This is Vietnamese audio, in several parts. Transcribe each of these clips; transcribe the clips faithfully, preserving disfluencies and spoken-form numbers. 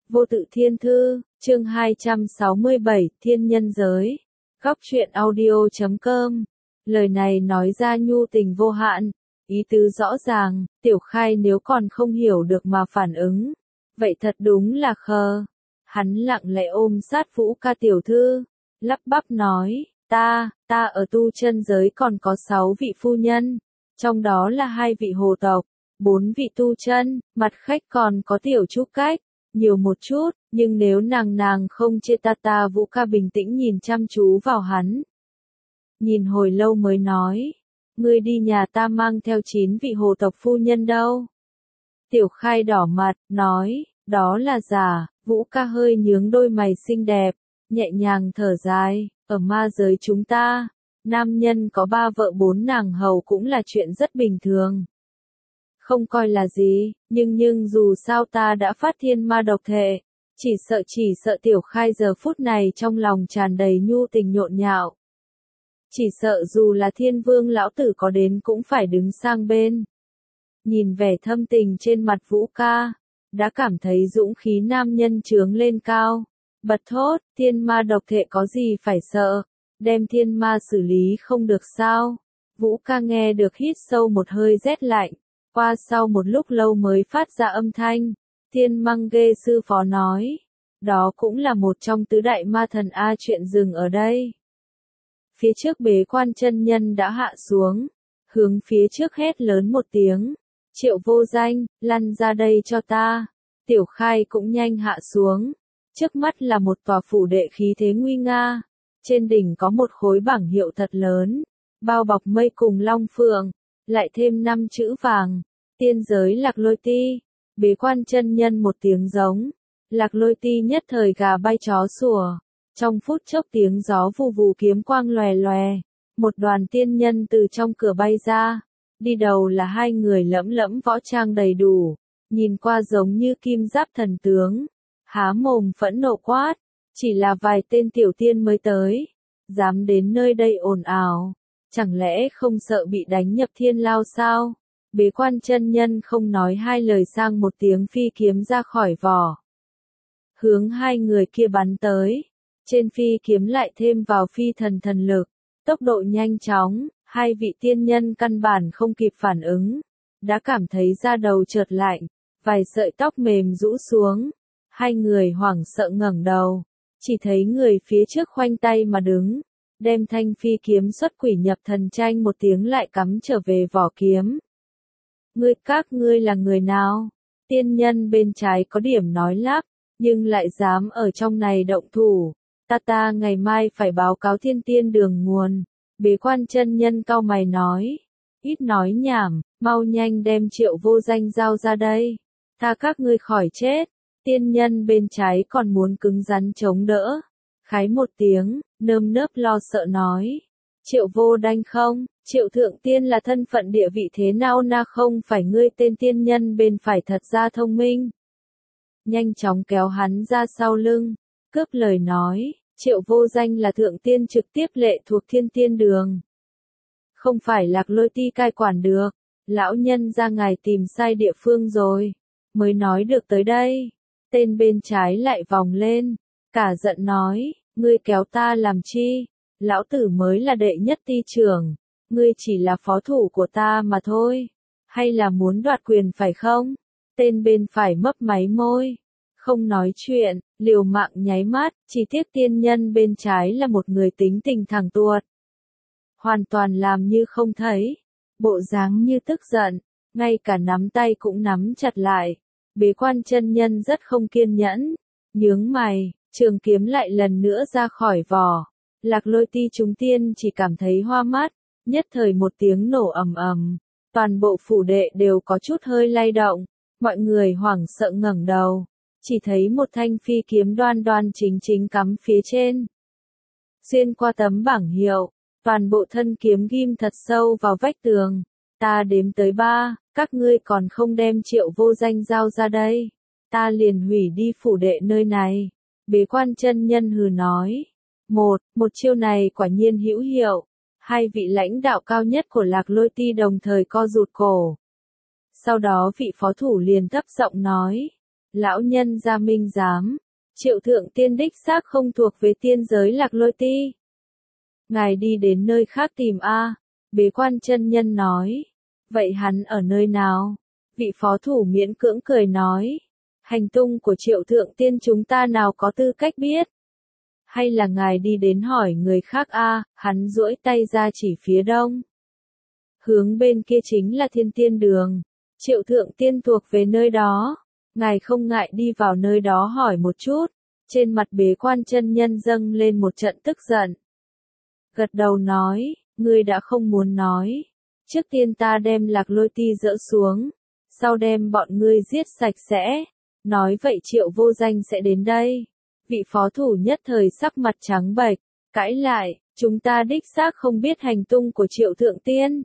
Vô tự thiên thư, chương hai trăm sáu mươi bảy, thiên nhân giới. Góc truyện audio chấm com. Lời này nói ra nhu tình vô hạn, ý tứ rõ ràng, Tiểu Khai nếu còn không hiểu được mà phản ứng, vậy thật đúng là khờ. Hắn lặng lẽ ôm sát Vũ Ca tiểu thư, lắp bắp nói, ta, ta ở tu chân giới còn có sáu vị phu nhân, trong đó là hai vị hồ tộc, bốn vị tu chân, mặt khách còn có tiểu trúc cách, nhiều một chút, nhưng nếu nàng nàng không chê ta ta Vũ Ca bình tĩnh nhìn chăm chú vào hắn. Nhìn hồi lâu mới nói, ngươi đi nhà ta mang theo chín vị hồ tộc phu nhân đâu? Tiểu Khai đỏ mặt, nói, đó là giả. Vũ Ca hơi nhướng đôi mày xinh đẹp, nhẹ nhàng thở dài, ở ma giới chúng ta, nam nhân có ba vợ bốn nàng hầu cũng là chuyện rất bình thường. Không coi là gì, nhưng nhưng dù sao ta đã phát thiên ma độc thể, chỉ sợ chỉ sợ Tiểu Khai giờ phút này trong lòng tràn đầy nhu tình nhộn nhạo. Chỉ sợ dù là thiên vương lão tử có đến cũng phải đứng sang bên. Nhìn vẻ thâm tình trên mặt Vũ Ca, đã cảm thấy dũng khí nam nhân trướng lên cao, bật thốt, thiên ma độc thể có gì phải sợ, đem thiên ma xử lý không được sao? Vũ Ca nghe được hít sâu một hơi rét lạnh, qua sau một lúc lâu mới phát ra âm thanh, Thiên Măng Ghê sư phó nói, đó cũng là một trong tứ đại ma thần a chuyện dừng ở đây. Phía trước Bế Quan chân nhân đã hạ xuống, hướng phía trước hét lớn một tiếng. Triệu Vô Danh, lăn ra đây cho ta. Tiểu Khai cũng nhanh hạ xuống. Trước mắt là một tòa phủ đệ khí thế nguy nga. Trên đỉnh có một khối bảng hiệu thật lớn. Bao bọc mây cùng long phượng. Lại thêm năm chữ vàng. Tiên giới Lạc Lôi Ti. Bế Quan chân nhân một tiếng giống. Lạc Lôi Ti nhất thời gà bay chó sủa. Trong phút chốc tiếng gió vù vù kiếm quang lòe lòe. Một đoàn tiên nhân từ trong cửa bay ra. Đi đầu là hai người lẫm lẫm võ trang đầy đủ, nhìn qua giống như kim giáp thần tướng, há mồm phẫn nộ quát, chỉ là vài tên tiểu tiên mới tới, dám đến nơi đây ồn ào, chẳng lẽ không sợ bị đánh nhập thiên lao sao? Bế Quan chân nhân không nói hai lời sang một tiếng phi kiếm ra khỏi vỏ, hướng hai người kia bắn tới, trên phi kiếm lại thêm vào phi thần thần lực, tốc độ nhanh chóng. Hai vị tiên nhân căn bản không kịp phản ứng, đã cảm thấy da đầu chợt lạnh, vài sợi tóc mềm rũ xuống. Hai người hoảng sợ ngẩng đầu, chỉ thấy người phía trước khoanh tay mà đứng, đem thanh phi kiếm xuất quỷ nhập thần tranh một tiếng lại cắm trở về vỏ kiếm. Ngươi các ngươi là người nào? Tiên nhân bên trái có điểm nói lắp, nhưng lại dám ở trong này động thủ. Ta ta ngày mai phải báo cáo thiên tiên đường nguồn. Bế Quan chân nhân cau mày nói, ít nói nhảm, mau nhanh đem Triệu Vô Danh giao ra đây, tha các ngươi khỏi chết. Tiên nhân bên trái còn muốn cứng rắn chống đỡ, khái một tiếng, nơm nớp lo sợ nói, Triệu Vô Đanh không, Triệu Thượng Tiên là thân phận địa vị thế nào na không phải ngươi tên tiên nhân bên phải thật ra thông minh. Nhanh chóng kéo hắn ra sau lưng, cướp lời nói. Triệu Vô Danh là thượng tiên trực tiếp lệ thuộc thiên tiên đường. Không phải Lạc Lôi Ti cai quản được. Lão nhân ra ngài tìm sai địa phương rồi. Mới nói được tới đây. Tên bên trái lại vòng lên. Cả giận nói, ngươi kéo ta làm chi? Lão tử mới là đệ nhất ti trưởng. Ngươi chỉ là phó thủ của ta mà thôi. Hay là muốn đoạt quyền phải không? Tên bên phải mấp máy môi. Không nói chuyện, liều mạng nháy mắt, chỉ tiếc tiên nhân bên trái là một người tính tình thẳng tuột. Hoàn toàn làm như không thấy, bộ dáng như tức giận, ngay cả nắm tay cũng nắm chặt lại. Bế Quan chân nhân rất không kiên nhẫn, nhướng mày, trường kiếm lại lần nữa ra khỏi vỏ. Lạc Lôi Ti chúng tiên chỉ cảm thấy hoa mắt, nhất thời một tiếng nổ ầm ầm, toàn bộ phủ đệ đều có chút hơi lay động, mọi người hoảng sợ ngẩng đầu. Chỉ thấy một thanh phi kiếm đoan đoan chính chính cắm phía trên. Xuyên qua tấm bảng hiệu, toàn bộ thân kiếm ghim thật sâu vào vách tường. Ta đếm tới ba, các ngươi còn không đem Triệu Vô Danh giao ra đây. Ta liền hủy đi phủ đệ nơi này. Bế Quan chân nhân hừ nói. Một, một chiêu này quả nhiên hữu hiệu. Hai vị lãnh đạo cao nhất của Lạc Lôi Ti đồng thời co rụt cổ. Sau đó vị phó thủ liền thấp giọng nói. Lão nhân gia minh giám, Triệu Thượng Tiên đích xác không thuộc về tiên giới Lạc Lôi Ti. Ngài đi đến nơi khác tìm a. Bế Quan chân nhân nói. Vậy hắn ở nơi nào? Vị phó thủ miễn cưỡng cười nói. Hành tung của Triệu Thượng Tiên chúng ta nào có tư cách biết? Hay là ngài đi đến hỏi người khác a? Hắn duỗi tay ra chỉ phía đông. Hướng bên kia chính là Thiên Tiên Đường. Triệu Thượng Tiên thuộc về nơi đó. Ngài không ngại đi vào nơi đó hỏi một chút. Trên mặt Bế Quan chân nhân dâng lên một trận tức giận. Gật đầu nói, ngươi đã không muốn nói. Trước tiên ta đem Lạc Lôi Ti dỡ xuống. Sau đem bọn ngươi giết sạch sẽ. Nói vậy Triệu Vô Danh sẽ đến đây. Vị phó thủ nhất thời sắc mặt trắng bệch, cãi lại, chúng ta đích xác không biết hành tung của Triệu Thượng Tiên.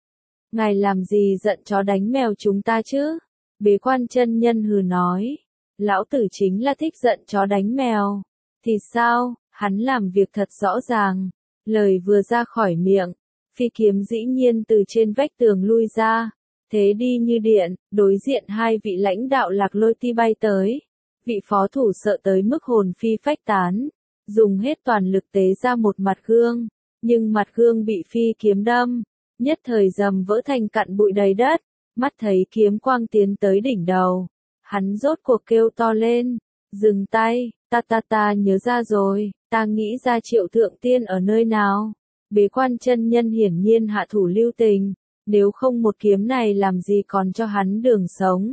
Ngài làm gì giận chó đánh mèo chúng ta chứ? Bế Quan chân nhân hừ nói, lão tử chính là thích giận chó đánh mèo. Thì sao, hắn làm việc thật rõ ràng. Lời vừa ra khỏi miệng, phi kiếm dĩ nhiên từ trên vách tường lui ra. Thế đi như điện, đối diện hai vị lãnh đạo Lạc Lôi Ti bay tới. Vị phó thủ sợ tới mức hồn phi phách tán, dùng hết toàn lực tế ra một mặt gương, nhưng mặt gương bị phi kiếm đâm, nhất thời dầm vỡ thành cặn bụi đầy đất, mắt thấy kiếm quang tiến tới đỉnh đầu. Hắn rốt cuộc kêu to lên, dừng tay, ta ta ta nhớ ra rồi, ta nghĩ ra Triệu Thượng Tiên ở nơi nào. Bế Quan chân nhân hiển nhiên hạ thủ lưu tình, nếu không một kiếm này làm gì còn cho hắn đường sống.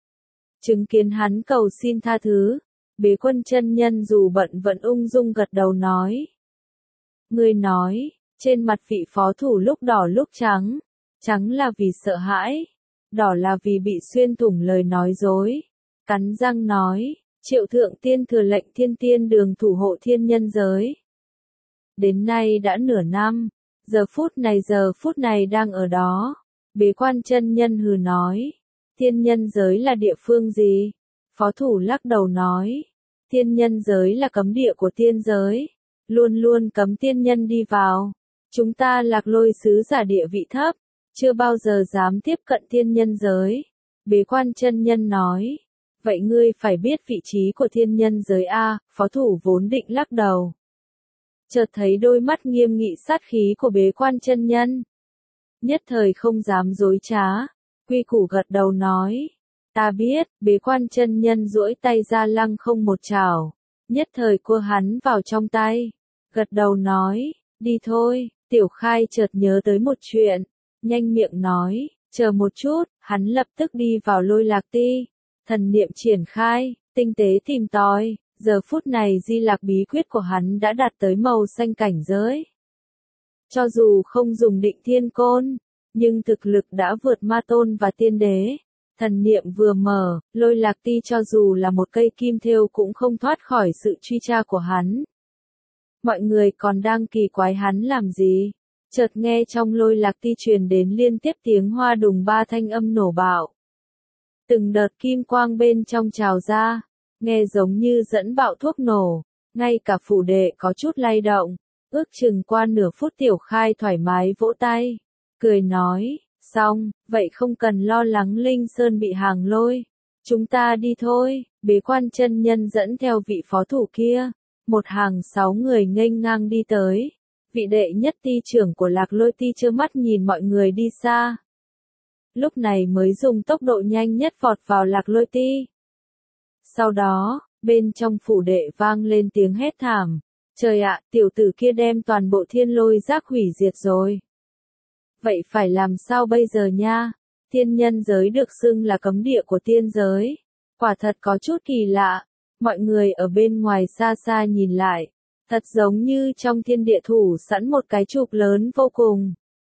Chứng kiến hắn cầu xin tha thứ, Bế Quan chân nhân dù bận vẫn ung dung gật đầu nói. Ngươi nói, trên mặt vị phó thủ lúc đỏ lúc trắng, trắng là vì sợ hãi, đỏ là vì bị xuyên thủng lời nói dối. Cắn răng nói, Triệu Thượng Tiên thừa lệnh Thiên Tiên Đường thủ hộ thiên nhân giới. Đến nay đã nửa năm, giờ phút này giờ phút này đang ở đó. Bế Quan chân nhân hừ nói. Thiên nhân giới là địa phương gì? Phó thủ lắc đầu nói. Thiên nhân giới là cấm địa của tiên giới. Luôn luôn cấm tiên nhân đi vào. Chúng ta Lạc Lôi sứ giả địa vị thấp. Chưa bao giờ dám tiếp cận thiên nhân giới. Bế Quan chân nhân nói. Vậy ngươi phải biết vị trí của thiên nhân giới A. Phó thủ vốn định lắc đầu. Chợt thấy đôi mắt nghiêm nghị sát khí của Bế Quan chân nhân. Nhất thời không dám dối trá. Quy củ gật đầu nói. Ta biết, Bế Quan chân nhân duỗi tay ra lăng không một chảo. Nhất thời cua hắn vào trong tay. Gật đầu nói, đi thôi. Tiểu Khai chợt nhớ tới một chuyện. Nhanh miệng nói, chờ một chút, hắn lập tức đi vào Lôi Lạc Ti. Thần niệm triển khai, tinh tế tìm tòi. Giờ phút này di lạc bí quyết của hắn đã đạt tới màu xanh cảnh giới. Cho dù không dùng định thiên côn, nhưng thực lực đã vượt ma tôn và tiên đế. Thần niệm vừa mở, Lôi Lạc Ti cho dù là một cây kim thêu cũng không thoát khỏi sự truy tra của hắn. Mọi người còn đang kỳ quái hắn làm gì? Chợt nghe trong Lôi Lạc Ti truyền đến liên tiếp tiếng hoa đùng ba thanh âm nổ bạo. Từng đợt kim quang bên trong trào ra, nghe giống như dẫn bạo thuốc nổ, ngay cả phủ đệ có chút lay động. Ước chừng qua nửa phút Tiểu Khai thoải mái vỗ tay, cười nói, xong, vậy không cần lo lắng Linh Sơn bị hàng lôi. Chúng ta đi thôi. Bế Quan chân nhân dẫn theo vị phó thủ kia. Một hàng sáu người nghênh ngang đi tới. Vị đệ nhất ti trưởng của Lạc Lôi Ti trơ mắt nhìn mọi người đi xa. Lúc này mới dùng tốc độ nhanh nhất vọt vào Lạc Lôi Ti. Sau đó, bên trong phủ đệ vang lên tiếng hét thảm. Trời ạ, tiểu tử kia đem toàn bộ thiên lôi giác hủy diệt rồi. Vậy phải làm sao bây giờ nha? Thiên nhân giới được xưng là cấm địa của tiên giới. Quả thật có chút kỳ lạ. Mọi người ở bên ngoài xa xa nhìn lại. Thật giống như trong thiên địa thủ sẵn một cái chụp lớn vô cùng.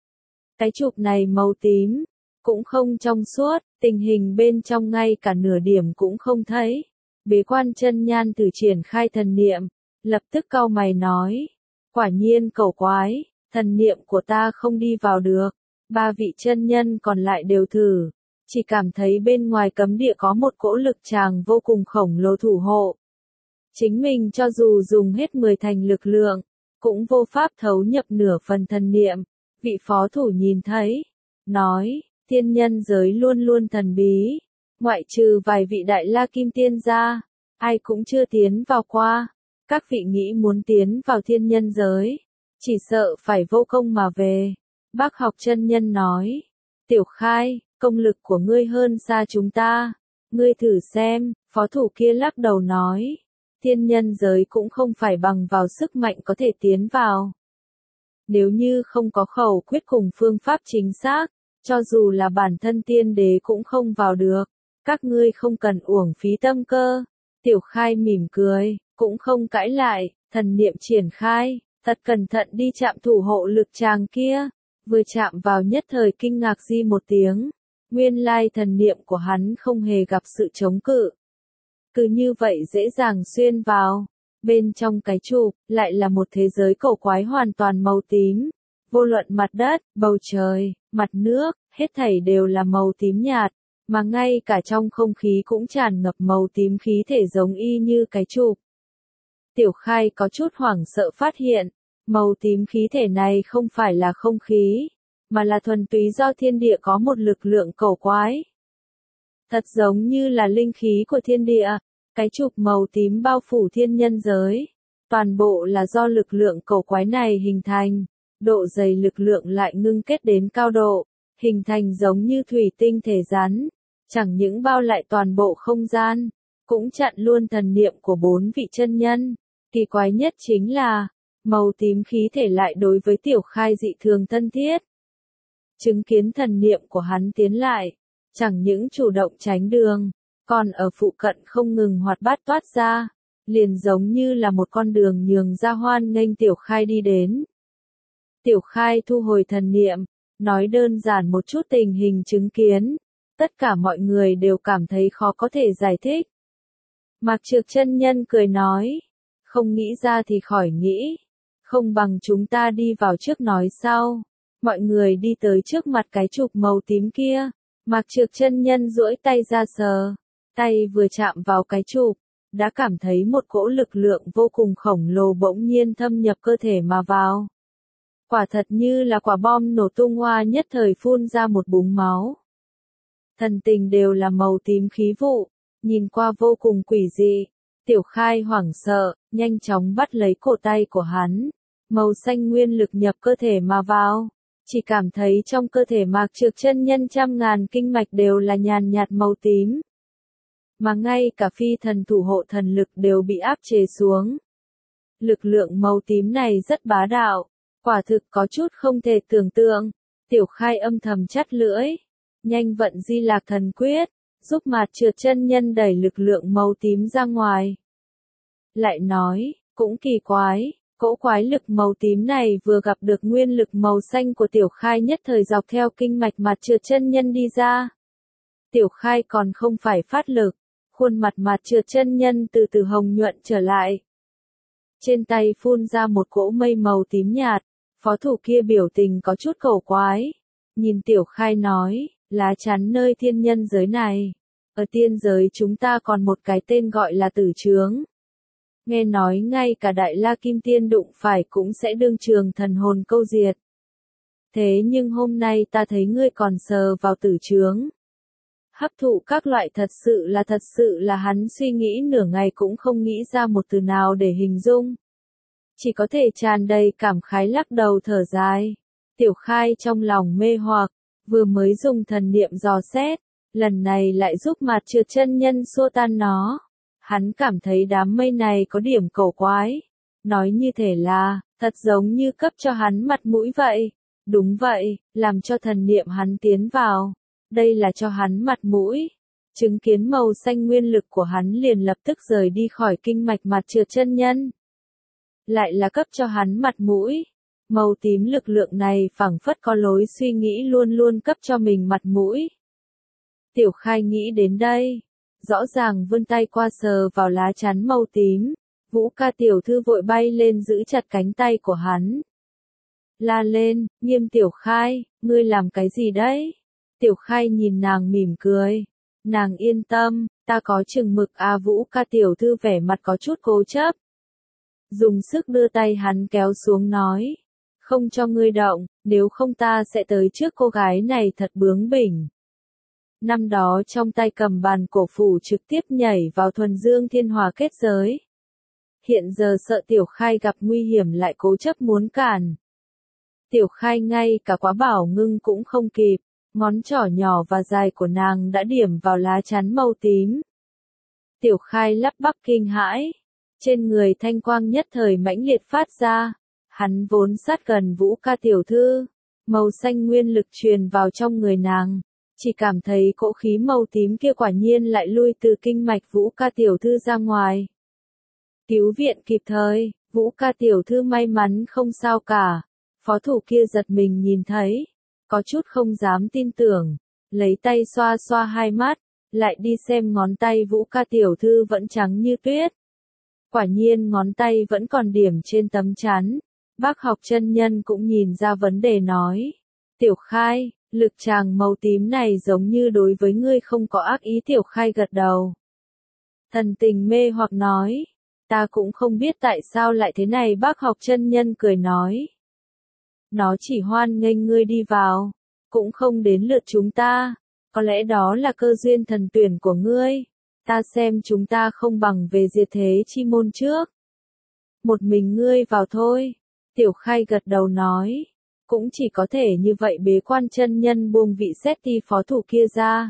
Cái chụp này màu tím, cũng không trong suốt, tình hình bên trong ngay cả nửa điểm cũng không thấy. Bế Quan chân nhan từ triển khai thần niệm, lập tức cau mày nói. Quả nhiên cẩu quái, thần niệm của ta không đi vào được. Ba vị chân nhân còn lại đều thử. Chỉ cảm thấy bên ngoài cấm địa có một cỗ lực tràng vô cùng khổng lồ thủ hộ. Chính mình cho dù dùng hết mười thành lực lượng, cũng vô pháp thấu nhập nửa phần thần niệm. Vị phó thủ nhìn thấy, nói, thiên nhân giới luôn luôn thần bí. Ngoại trừ vài vị đại la kim tiên ra, ai cũng chưa tiến vào qua. Các vị nghĩ muốn tiến vào thiên nhân giới, chỉ sợ phải vô công mà về. Bác học chân nhân nói, Tiểu Khai, công lực của ngươi hơn xa chúng ta. Ngươi thử xem, phó thủ kia lắc đầu nói, thiên nhân giới cũng không phải bằng vào sức mạnh có thể tiến vào. Nếu như không có khẩu quyết cùng phương pháp chính xác, cho dù là bản thân tiên đế cũng không vào được. Các ngươi không cần uổng phí tâm cơ. Tiểu Khai mỉm cười, cũng không cãi lại, thần niệm triển khai, thật cẩn thận đi chạm thủ hộ lực chàng kia. Vừa chạm vào nhất thời kinh ngạc di một tiếng. Nguyên lai thần niệm của hắn không hề gặp sự chống cự. Cứ như vậy dễ dàng xuyên vào. Bên trong cái chụp, lại là một thế giới cổ quái hoàn toàn màu tím. Vô luận mặt đất, bầu trời, mặt nước, hết thảy đều là màu tím nhạt. Mà ngay cả trong không khí cũng tràn ngập màu tím khí thể giống y như cái chụp. Tiểu Khai có chút hoảng sợ phát hiện, màu tím khí thể này không phải là không khí, mà là thuần túy do thiên địa có một lực lượng cổ quái. Thật giống như là linh khí của thiên địa, cái chụp màu tím bao phủ thiên nhân giới. Toàn bộ là do lực lượng cổ quái này hình thành, độ dày lực lượng lại ngưng kết đến cao độ, hình thành giống như thủy tinh thể rắn. Chẳng những bao lại toàn bộ không gian, cũng chặn luôn thần niệm của bốn vị chân nhân. Kỳ quái nhất chính là, màu tím khí thể lại đối với Tiểu Khai dị thường thân thiết. Chứng kiến thần niệm của hắn tiến lại, chẳng những chủ động tránh đường, còn ở phụ cận không ngừng hoạt bát toát ra, liền giống như là một con đường nhường ra hoan nghênh Tiểu Khai đi đến. Tiểu Khai thu hồi thần niệm, nói đơn giản một chút tình hình chứng kiến. Tất cả mọi người đều cảm thấy khó có thể giải thích. Mạc Trược chân nhân cười nói, không nghĩ ra thì khỏi nghĩ, không bằng chúng ta đi vào trước nói sau. Mọi người đi tới trước mặt cái chụp màu tím kia, Mạc Trược chân nhân duỗi tay ra sờ, tay vừa chạm vào cái chụp, đã cảm thấy một cỗ lực lượng vô cùng khổng lồ bỗng nhiên thâm nhập cơ thể mà vào. Quả thật như là quả bom nổ tung, hoa nhất thời phun ra một búng máu. Thần tình đều là màu tím khí vụ, nhìn qua vô cùng quỷ dị. Tiểu Khai hoảng sợ, nhanh chóng bắt lấy cổ tay của hắn. Màu xanh nguyên lực nhập cơ thể mà vào. Chỉ cảm thấy trong cơ thể Mạc Trược chân nhân trăm ngàn kinh mạch đều là nhàn nhạt màu tím. Mà ngay cả phi thần thủ hộ thần lực đều bị áp chế xuống. Lực lượng màu tím này rất bá đạo, quả thực có chút không thể tưởng tượng. Tiểu Khai âm thầm chắt lưỡi. Nhanh vận Di Lạc Thần Quyết, giúp Mạc Trược chân nhân đẩy lực lượng màu tím ra ngoài. Lại nói, cũng kỳ quái, cỗ quái lực màu tím này vừa gặp được nguyên lực màu xanh của Tiểu Khai nhất thời dọc theo kinh mạch Mạc Trược chân nhân đi ra. Tiểu Khai còn không phải phát lực, khuôn mặt Mạc Trược chân nhân từ từ hồng nhuận trở lại. Trên tay phun ra một cỗ mây màu tím nhạt, phó thủ kia biểu tình có chút cổ quái. Nhìn Tiểu Khai nói, lá chắn nơi thiên nhân giới này. Ở tiên giới chúng ta còn một cái tên gọi là tử chướng. Nghe nói ngay cả đại la kim tiên đụng phải cũng sẽ đương trường thần hồn câu diệt. Thế nhưng hôm nay ta thấy ngươi còn sờ vào tử chướng. Hấp thụ các loại thật sự là thật sự là hắn suy nghĩ nửa ngày cũng không nghĩ ra một từ nào để hình dung. Chỉ có thể tràn đầy cảm khái lắc đầu thở dài. Tiểu Khai trong lòng mê hoặc, vừa mới dùng thần niệm dò xét, lần này lại giúp Mạc Trược chân nhân xua tan nó. Hắn cảm thấy đám mây này có điểm cổ quái. Nói như thể là, thật giống như cấp cho hắn mặt mũi vậy. Đúng vậy, làm cho thần niệm hắn tiến vào. Đây là cho hắn mặt mũi. Chứng kiến màu xanh nguyên lực của hắn liền lập tức rời đi khỏi kinh mạch Mạc Trược chân nhân. Lại là cấp cho hắn mặt mũi. Màu tím lực lượng này phảng phất có lối suy nghĩ luôn luôn cấp cho mình mặt mũi. Tiểu Khai nghĩ đến đây, rõ ràng vươn tay qua sờ vào lá chắn màu tím, Vũ Ca tiểu thư vội bay lên giữ chặt cánh tay của hắn. La lên, Nghiêm Tiểu Khai, ngươi làm cái gì đấy? Tiểu Khai nhìn nàng mỉm cười. Nàng yên tâm, ta có chừng mực. À, Vũ Ca tiểu thư vẻ mặt có chút cố chấp. Dùng sức đưa tay hắn kéo xuống nói. Không cho ngươi động, nếu không ta sẽ tới trước cô gái này thật bướng bỉnh. năm đó trong tay cầm bàn cổ phủ trực tiếp nhảy vào thuần dương thiên hòa kết giới. Hiện giờ sợ Tiểu Khai gặp nguy hiểm lại cố chấp muốn cản. Tiểu Khai ngay cả quá bảo ngưng cũng không kịp, ngón trỏ nhỏ và dài của nàng đã điểm vào lá chắn màu tím. Tiểu Khai lắp bắp kinh hãi, trên người thanh quang nhất thời mãnh liệt phát ra, hắn vốn sát gần Vũ Ca tiểu thư, màu xanh nguyên lực truyền vào trong người nàng, chỉ cảm thấy cỗ khí màu tím kia quả nhiên lại lui từ kinh mạch Vũ Ca tiểu thư ra ngoài. Cứu viện kịp thời, Vũ Ca tiểu thư may mắn không sao cả. Phó thủ kia giật mình nhìn thấy, có chút không dám tin tưởng, lấy tay xoa xoa hai mắt, lại đi xem ngón tay Vũ Ca tiểu thư vẫn trắng như tuyết. Quả nhiên ngón tay vẫn còn điểm trên tấm chắn. Bác học chân nhân cũng nhìn ra vấn đề nói, Tiểu Khai, lực tràng màu tím này giống như đối với ngươi không có ác ý. Tiểu Khai gật đầu. Thần tình mê hoặc nói, ta cũng không biết tại sao lại thế này. Bác học chân nhân cười nói, nó chỉ hoan nghênh ngươi đi vào, cũng không đến lượt chúng ta, có lẽ đó là cơ duyên thần tuyển của ngươi, ta xem chúng ta không bằng về diệt thế chi môn trước. Một mình ngươi vào thôi. Tiểu Khai gật đầu nói, cũng chỉ có thể như vậy. Bế quan chân nhân buông vị xét ti phó thủ kia ra.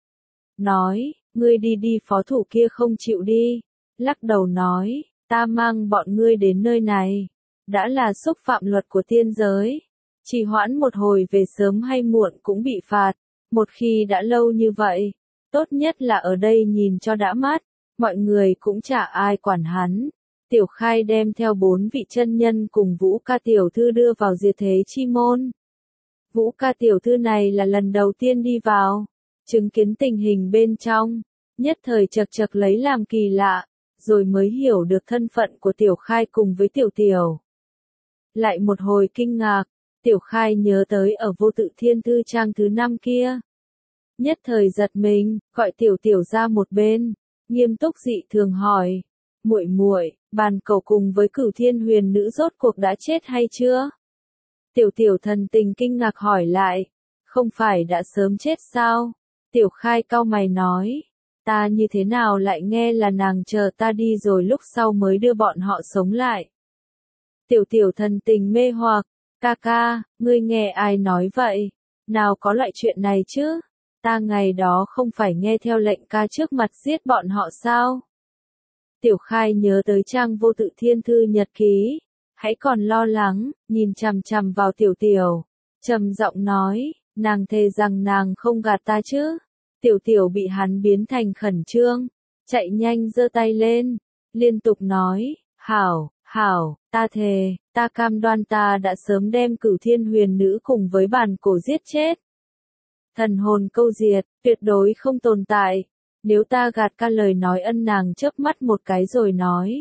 Nói, ngươi đi đi. Phó thủ kia không chịu đi, lắc đầu nói, ta mang bọn ngươi đến nơi này, đã là xúc phạm luật của tiên giới, trì hoãn một hồi về sớm hay muộn cũng bị phạt, một khi đã lâu như vậy, tốt nhất là ở đây nhìn cho đã mắt, mọi người cũng chả ai quản hắn. Tiểu Khai đem theo bốn vị chân nhân cùng Vũ Ca tiểu thư đưa vào diệt thế chi môn. Vũ Ca tiểu thư này là lần đầu tiên đi vào, chứng kiến tình hình bên trong, nhất thời chật chật lấy làm kỳ lạ, rồi mới hiểu được thân phận của Tiểu Khai cùng với Tiểu Tiểu. Lại một hồi kinh ngạc, Tiểu Khai nhớ tới ở Vô Tự Thiên Thư trang thứ năm kia. Nhất thời giật mình, gọi Tiểu Tiểu ra một bên, nghiêm túc dị thường hỏi, muội muội, bàn cầu cùng với Cửu Thiên Huyền nữ rốt cuộc đã chết hay chưa? Tiểu Tiểu thần tình kinh ngạc hỏi lại, không phải đã sớm chết sao? Tiểu Khai cau mày nói, ta như thế nào lại nghe là nàng chờ ta đi rồi lúc sau mới đưa bọn họ sống lại. Tiểu Tiểu thần tình mê hoặc, ca ca, ngươi nghe ai nói vậy? Nào có loại chuyện này chứ? Ta ngày đó không phải nghe theo lệnh ca trước mặt giết bọn họ sao? Tiểu Khai nhớ tới trang Vô Tự Thiên Thư nhật ký, hãy còn lo lắng, nhìn chằm chằm vào Tiểu Tiểu, trầm giọng nói, nàng thề rằng nàng không gạt ta chứ? Tiểu Tiểu bị hắn biến thành khẩn trương, chạy nhanh giơ tay lên, liên tục nói, hảo, hảo, ta thề, ta cam đoan ta đã sớm đem Cửu Thiên Huyền nữ cùng với bàn cổ giết chết. Thần hồn câu diệt, tuyệt đối không tồn tại. Nếu ta gạt ca lời nói ân nàng chớp mắt một cái rồi nói,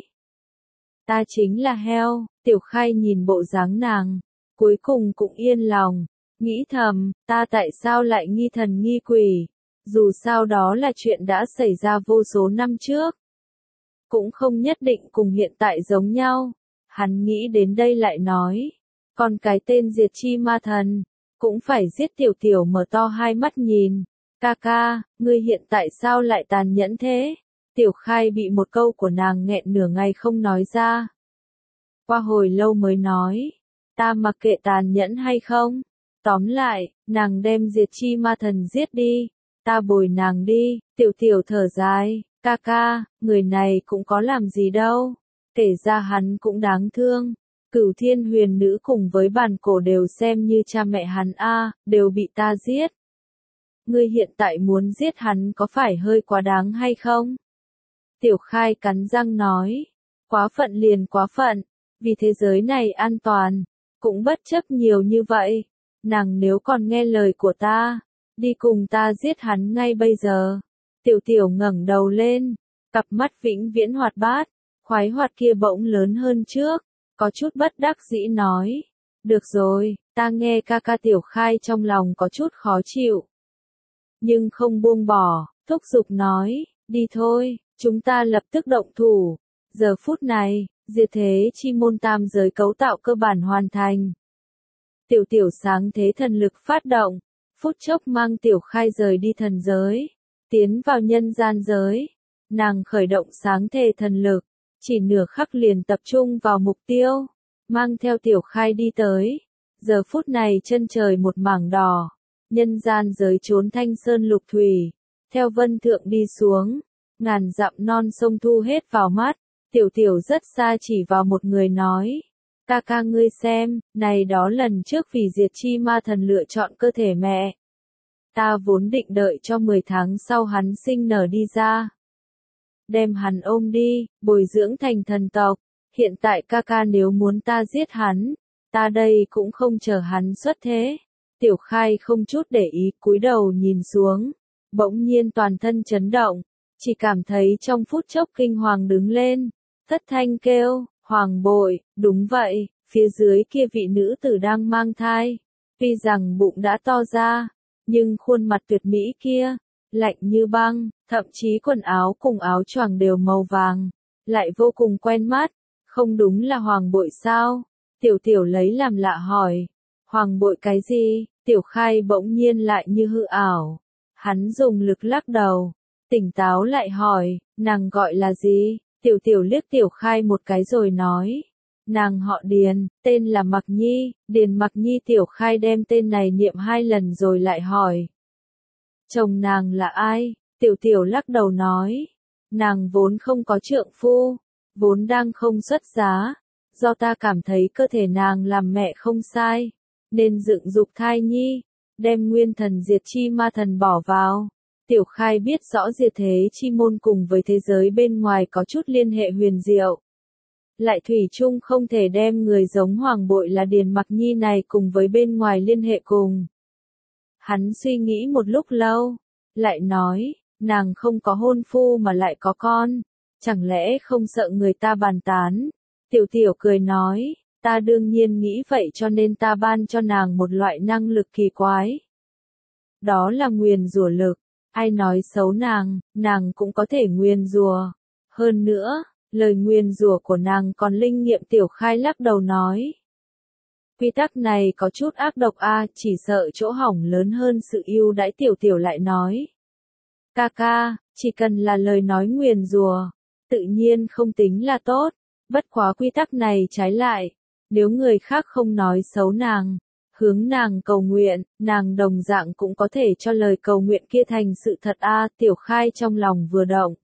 ta chính là heo. Tiểu Khai nhìn bộ dáng nàng, cuối cùng cũng yên lòng, nghĩ thầm, ta tại sao lại nghi thần nghi quỷ, dù sao đó là chuyện đã xảy ra vô số năm trước, cũng không nhất định cùng hiện tại giống nhau. Hắn nghĩ đến đây lại nói, còn cái tên diệt chi ma thần, cũng phải giết. Tiểu Tiểu mở to hai mắt nhìn, ca ca, ngươi hiện tại sao lại tàn nhẫn thế? Tiểu Khai bị một câu của nàng nghẹn nửa ngày không nói ra. Qua hồi lâu mới nói, ta mặc kệ tàn nhẫn hay không, tóm lại, nàng đem diệt chi ma thần giết đi, ta bồi nàng đi. Tiểu Tiểu thở dài, ca ca, người này cũng có làm gì đâu, kể ra hắn cũng đáng thương. Cửu Thiên Huyền nữ cùng với bàn cổ đều xem như cha mẹ hắn a, đều bị ta giết. Ngươi hiện tại muốn giết hắn có phải hơi quá đáng hay không? Tiểu Khai cắn răng nói, quá phận liền quá phận, vì thế giới này an toàn, cũng bất chấp nhiều như vậy. Nàng nếu còn nghe lời của ta, đi cùng ta giết hắn ngay bây giờ. Tiểu Tiểu ngẩng đầu lên, cặp mắt vĩnh viễn hoạt bát, khoái hoạt kia bỗng lớn hơn trước, có chút bất đắc dĩ nói, được rồi, ta nghe ca ca. Tiểu Khai trong lòng có chút khó chịu, nhưng không buông bỏ, thúc giục nói, đi thôi, chúng ta lập tức động thủ. Giờ phút này, diệt thế chi môn tam giới cấu tạo cơ bản hoàn thành. Tiểu Tiểu sáng thế thần lực phát động, phút chốc mang Tiểu Khai rời đi thần giới, tiến vào nhân gian giới. Nàng khởi động sáng thề thần lực, chỉ nửa khắc liền tập trung vào mục tiêu, mang theo Tiểu Khai đi tới. Giờ phút này chân trời một mảng đỏ, nhân gian giới trốn thanh sơn lục thủy, theo vân thượng đi xuống, ngàn dặm non sông thu hết vào mắt. Tiểu Tiểu rất xa chỉ vào một người nói, ca ca ngươi xem, này đó lần trước vì diệt chi ma thần lựa chọn cơ thể mẹ. Ta vốn định đợi cho mười tháng sau hắn sinh nở đi ra, đem hắn ôm đi, bồi dưỡng thành thần tộc. Hiện tại ca ca nếu muốn ta giết hắn, ta đây cũng không chờ hắn xuất thế. Tiểu Khai không chút để ý cúi đầu nhìn xuống, bỗng nhiên toàn thân chấn động, chỉ cảm thấy trong phút chốc kinh hoàng đứng lên, thất thanh kêu, Hoàng bội, đúng vậy, phía dưới kia vị nữ tử đang mang thai, tuy rằng bụng đã to ra, nhưng khuôn mặt tuyệt mỹ kia, lạnh như băng, thậm chí quần áo cùng áo choàng đều màu vàng, lại vô cùng quen mắt, không đúng là Hoàng bội sao? Tiểu Tiểu lấy làm lạ hỏi, Hoàng bội cái gì? Tiểu Khai bỗng nhiên lại như hư ảo, hắn dùng lực lắc đầu, tỉnh táo lại hỏi, nàng gọi là gì? Tiểu Tiểu liếc Tiểu Khai một cái rồi nói, nàng họ Điền, tên là Mặc Nhi. Điền Mặc Nhi. Tiểu Khai đem tên này niệm hai lần rồi lại hỏi, chồng nàng là ai? Tiểu Tiểu lắc đầu nói, nàng vốn không có trượng phu, vốn đang không xuất giá, do ta cảm thấy cơ thể nàng làm mẹ không sai, nên dựng dục thai nhi, đem nguyên thần diệt chi ma thần bỏ vào. Tiểu Khai biết rõ diệt thế chi môn cùng với thế giới bên ngoài có chút liên hệ huyền diệu, lại thủy chung không thể đem người giống Hoàng bội là Điền Mặc Nhi này cùng với bên ngoài liên hệ cùng. Hắn suy nghĩ một lúc lâu, lại nói, nàng không có hôn phu mà lại có con, chẳng lẽ không sợ người ta bàn tán? Tiểu Tiểu cười nói, ta đương nhiên nghĩ vậy cho nên ta ban cho nàng một loại năng lực kỳ quái. Đó là nguyền rủa lực, ai nói xấu nàng, nàng cũng có thể nguyền rủa. Hơn nữa, lời nguyền rủa của nàng còn linh nghiệm. Tiểu Khai lắc đầu nói, quy tắc này có chút ác độc a, chỉ sợ chỗ hỏng lớn hơn sự ưu đãi. Tiểu Tiểu lại nói, ca ca, chỉ cần là lời nói nguyền rủa, tự nhiên không tính là tốt, bất quá quy tắc này trái lại, nếu người khác không nói xấu nàng, hướng nàng cầu nguyện, nàng đồng dạng cũng có thể cho lời cầu nguyện kia thành sự thật a. Tiểu Khai trong lòng vừa động,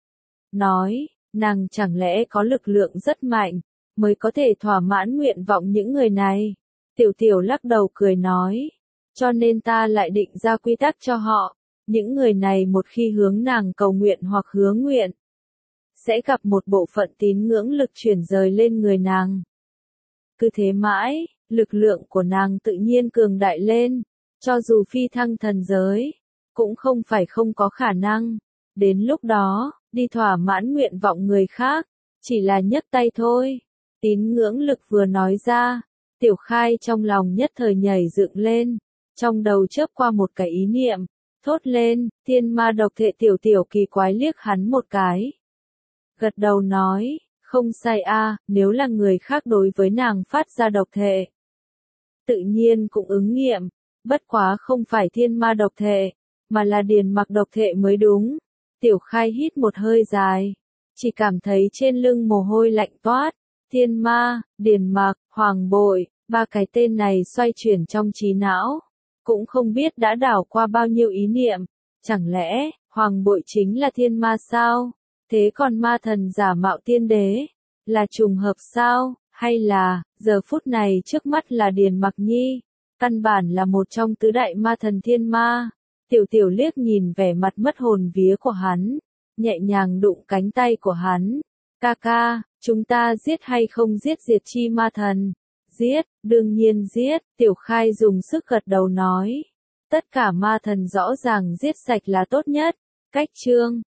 nói, nàng chẳng lẽ có lực lượng rất mạnh, mới có thể thỏa mãn nguyện vọng những người này? Tiểu Tiểu lắc đầu cười nói, cho nên ta lại định ra quy tắc cho họ, những người này một khi hướng nàng cầu nguyện hoặc hứa nguyện, sẽ gặp một bộ phận tín ngưỡng lực chuyển rời lên người nàng. Cứ thế mãi, lực lượng của nàng tự nhiên cường đại lên, cho dù phi thăng thần giới, cũng không phải không có khả năng. Đến lúc đó, đi thỏa mãn nguyện vọng người khác, chỉ là nhấc tay thôi. Tín ngưỡng lực vừa nói ra, Tiểu Khai trong lòng nhất thời nhảy dựng lên, trong đầu chớp qua một cái ý niệm, thốt lên, thiên ma độc thể. Tiểu Tiểu kỳ quái liếc hắn một cái, gật đầu nói, không sai a, nếu là người khác đối với nàng phát ra độc thể, tự nhiên cũng ứng nghiệm, bất quá không phải thiên ma độc thể, mà là Điền Mặc độc thể mới đúng. Tiểu Khai hít một hơi dài, chỉ cảm thấy trên lưng mồ hôi lạnh toát. Thiên ma, Điền Mặc, Hoàng bội, ba cái tên này xoay chuyển trong trí não, cũng không biết đã đảo qua bao nhiêu ý niệm. Chẳng lẽ, Hoàng bội chính là thiên ma sao? Thế còn ma thần giả mạo tiên đế, là trùng hợp sao? Hay là, giờ phút này trước mắt là Điền Mặc Nhi, căn bản là một trong tứ đại ma thần thiên ma? Tiểu Tiểu liếc nhìn vẻ mặt mất hồn vía của hắn, nhẹ nhàng đụng cánh tay của hắn, ca ca, chúng ta giết hay không giết diệt chi ma thần? Giết, đương nhiên giết. Tiểu Khai dùng sức gật đầu nói, tất cả ma thần rõ ràng giết sạch là tốt nhất. Cách chương